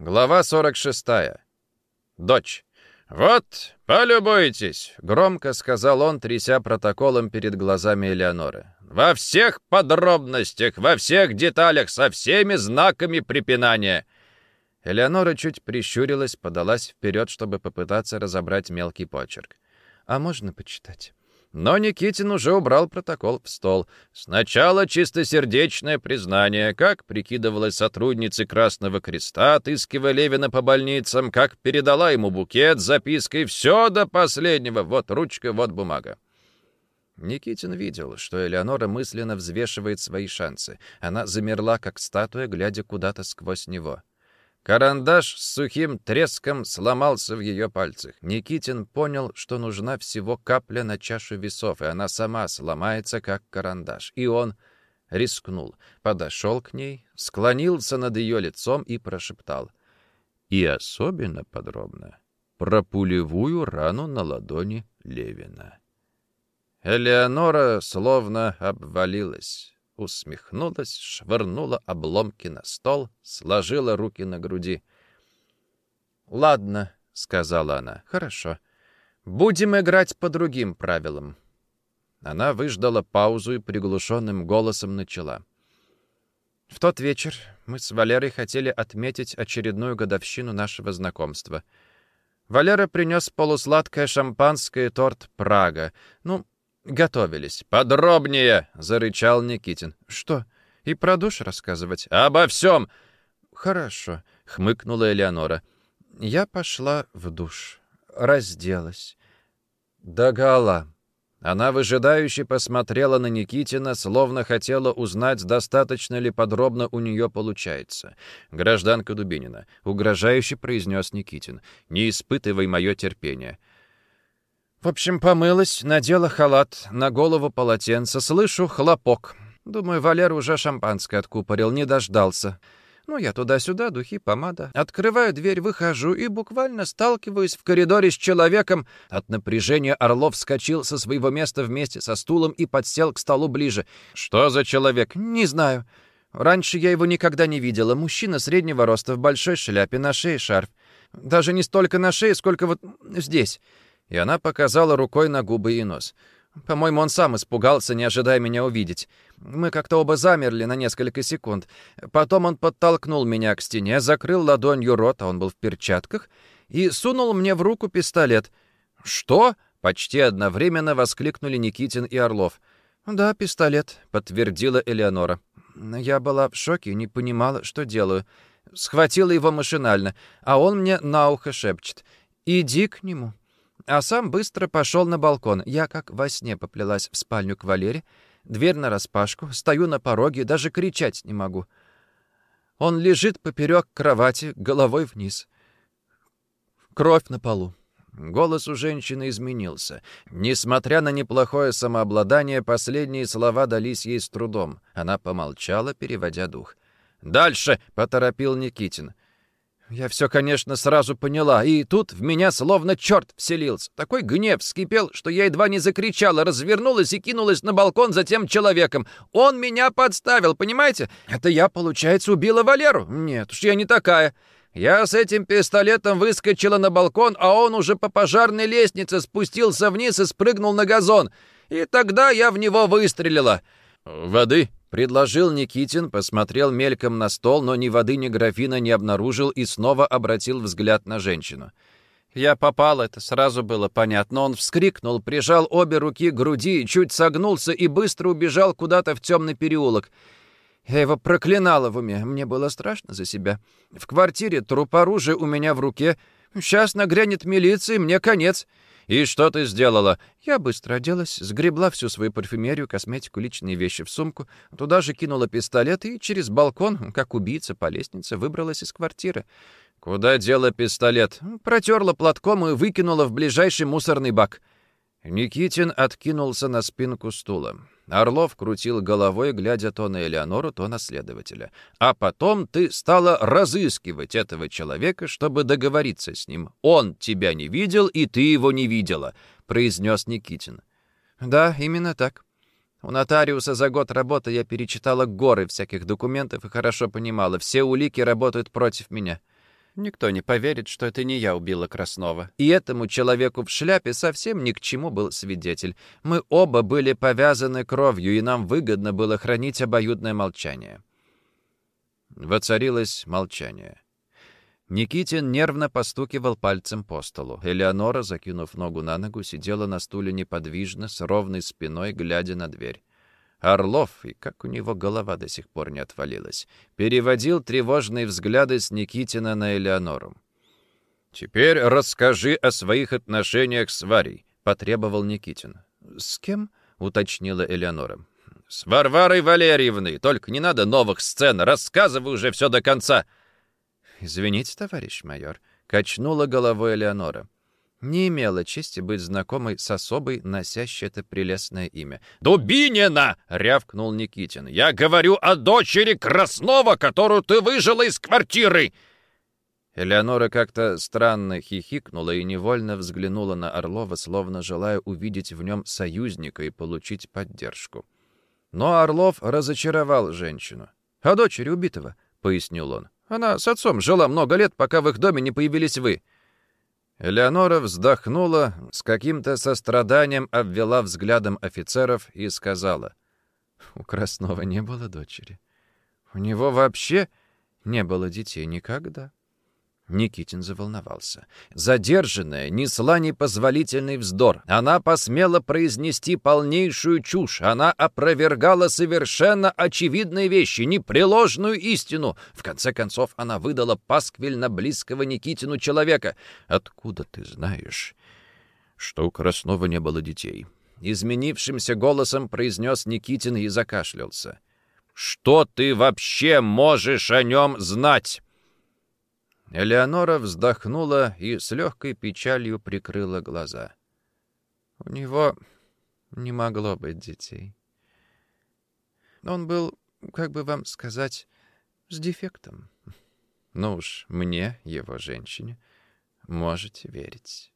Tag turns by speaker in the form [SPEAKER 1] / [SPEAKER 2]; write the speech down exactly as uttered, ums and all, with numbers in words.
[SPEAKER 1] Глава сорок шестая. Дочь. «Вот, полюбуйтесь», — громко сказал он, тряся протоколом перед глазами Элеоноры. «Во всех подробностях, во всех деталях, со всеми знаками препинания». Элеонора чуть прищурилась, подалась вперед, чтобы попытаться разобрать мелкий почерк. «А можно почитать?» Но Никитин уже убрал протокол в стол. Сначала чистосердечное признание, как прикидывалась сотрудница Красного Креста, отыскивая Левина по больницам, как передала ему букет с запиской «Все до последнего, вот ручка, вот бумага». Никитин видел, что Элеонора мысленно взвешивает свои шансы. Она замерла, как статуя, глядя куда-то сквозь него. Карандаш с сухим треском сломался в ее пальцах. Никитин понял, что нужна всего капля на чашу весов, и она сама сломается, как карандаш. И он рискнул, подошел к ней, склонился над ее лицом и прошептал. И особенно подробно про пулевую рану на ладони Левина. Элеонора словно обвалилась. Усмехнулась, швырнула обломки на стол, сложила руки на груди. «Ладно», — сказала она, — «хорошо. Будем играть по другим правилам». Она выждала паузу и приглушенным голосом начала. «В тот вечер мы с Валерой хотели отметить очередную годовщину нашего знакомства. Валера принес полусладкое шампанское и торт «Прага». Ну, готовились. «Подробнее!» — зарычал Никитин. «Что, и про душ рассказывать?» «Обо всем!» «Хорошо», — хмыкнула Элеонора. «Я пошла в душ, разделась. Догола». Она выжидающе посмотрела на Никитина, словно хотела узнать, достаточно ли подробно у нее получается. «Гражданка Дубинина», — угрожающе произнес Никитин, — «не испытывай мое терпение». В общем, помылась, надела халат, на голову полотенце, слышу хлопок. Думаю, Валера уже шампанское откупорил, не дождался. Ну, я туда-сюда, духи, помада. Открываю дверь, выхожу и буквально сталкиваюсь в коридоре с человеком. От напряжения Орлов вскочил со своего места вместе со стулом и подсел к столу ближе. «Что за человек?» «Не знаю. Раньше я его никогда не видела. Мужчина среднего роста, в большой шляпе, на шее шарф. Даже не столько на шее, сколько вот здесь». И она показала рукой на губы и нос. По-моему, он сам испугался, не ожидая меня увидеть. Мы как-то оба замерли на несколько секунд. Потом он подтолкнул меня к стене, закрыл ладонью рот, а он был в перчатках, и сунул мне в руку пистолет. «Что?» — почти одновременно воскликнули Никитин и Орлов. «Да, пистолет», — подтвердила Элеонора. Я была в шоке и не понимала, что делаю. Схватила его машинально, а он мне на ухо шепчет. «Иди к нему». А сам быстро пошел на балкон. Я как во сне поплелась в спальню к Валере. Дверь нараспашку, стою на пороге, даже кричать не могу. Он лежит поперек кровати, головой вниз. Кровь на полу. Голос у женщины изменился. Несмотря на неплохое самообладание, последние слова дались ей с трудом. Она помолчала, переводя дух. «Дальше!» — поторопил Никитин. Я все, конечно, сразу поняла, и тут в меня словно черт вселился. Такой гнев вскипел, что я едва не закричала, развернулась и кинулась на балкон за тем человеком. Он меня подставил, понимаете? Это я, получается, убила Валеру? Нет уж, я не такая. Я с этим пистолетом выскочила на балкон, а он уже по пожарной лестнице спустился вниз и спрыгнул на газон. И тогда я в него выстрелила. «Воды?» — предложил Никитин, посмотрел мельком на стол, но ни воды, ни графина не обнаружил и снова обратил взгляд на женщину. Я попал, это сразу было понятно. Он вскрикнул, прижал обе руки к груди, чуть согнулся и быстро убежал куда-то в темный переулок. Я его проклинала в уме, мне было страшно за себя. В квартире труп, оружие у меня в руке. Сейчас нагрянет милиция, мне конец. «И что ты сделала?» Я быстро оделась, сгребла всю свою парфюмерию, косметику, личные вещи в сумку, туда же кинула пистолет и через балкон, как убийца по лестнице, выбралась из квартиры. «Куда дела пистолет?» Протерла платком и выкинула в ближайший мусорный бак. Никитин откинулся на спинку стула. Орлов крутил головой, глядя то на Элеонору, то на следователя. «А потом ты стала разыскивать этого человека, чтобы договориться с ним. Он тебя не видел, и ты его не видела», — произнес Никитин. «Да, именно так. У нотариуса за год работы я перечитала горы всяких документов и хорошо понимала, все улики работают против меня. Никто не поверит, что это не я убила Краснова. И этому человеку в шляпе совсем ни к чему был свидетель. Мы оба были повязаны кровью, и нам выгодно было хранить обоюдное молчание». Воцарилось молчание. Никитин нервно постукивал пальцем по столу. Элеонора, закинув ногу на ногу, сидела на стуле неподвижно, с ровной спиной, глядя на дверь. Орлов, и как у него голова до сих пор не отвалилась, переводил тревожные взгляды с Никитина на Элеонору. «Теперь расскажи о своих отношениях с Варей», — потребовал Никитин. «С кем?» — уточнила Элеонора. «С Варварой Валерьевной. Только не надо новых сцен. Рассказывай уже все до конца». «Извините, товарищ майор», — качнула головой Элеонора. Не имела чести быть знакомой с особой, носящей это прелестное имя. «Дубинина!» — рявкнул Никитин. «Я говорю о дочери Краснова, которую ты выжила из квартиры!» Элеонора как-то странно хихикнула и невольно взглянула на Орлова, словно желая увидеть в нем союзника и получить поддержку. Но Орлов разочаровал женщину. «О дочери убитого», — пояснил он. «Она с отцом жила много лет, пока в их доме не появились вы». Элеонора вздохнула, с каким-то состраданием обвела взглядом офицеров и сказала: «У Краснова не было дочери. У него вообще не было детей никогда». Никитин заволновался. Задержанная несла непозволительный вздор. Она посмела произнести полнейшую чушь. Она опровергала совершенно очевидные вещи, непреложную истину. В конце концов, она выдала пасквильно близкого Никитину человека. «Откуда ты знаешь, что у Краснова не было детей?» Изменившимся голосом произнес Никитин и закашлялся. «Что ты вообще можешь о нем знать?» Элеонора вздохнула и с легкой печалью прикрыла глаза. «У него не могло быть детей. Он был, как бы вам сказать, с дефектом. Ну уж мне, его женщине, можете верить».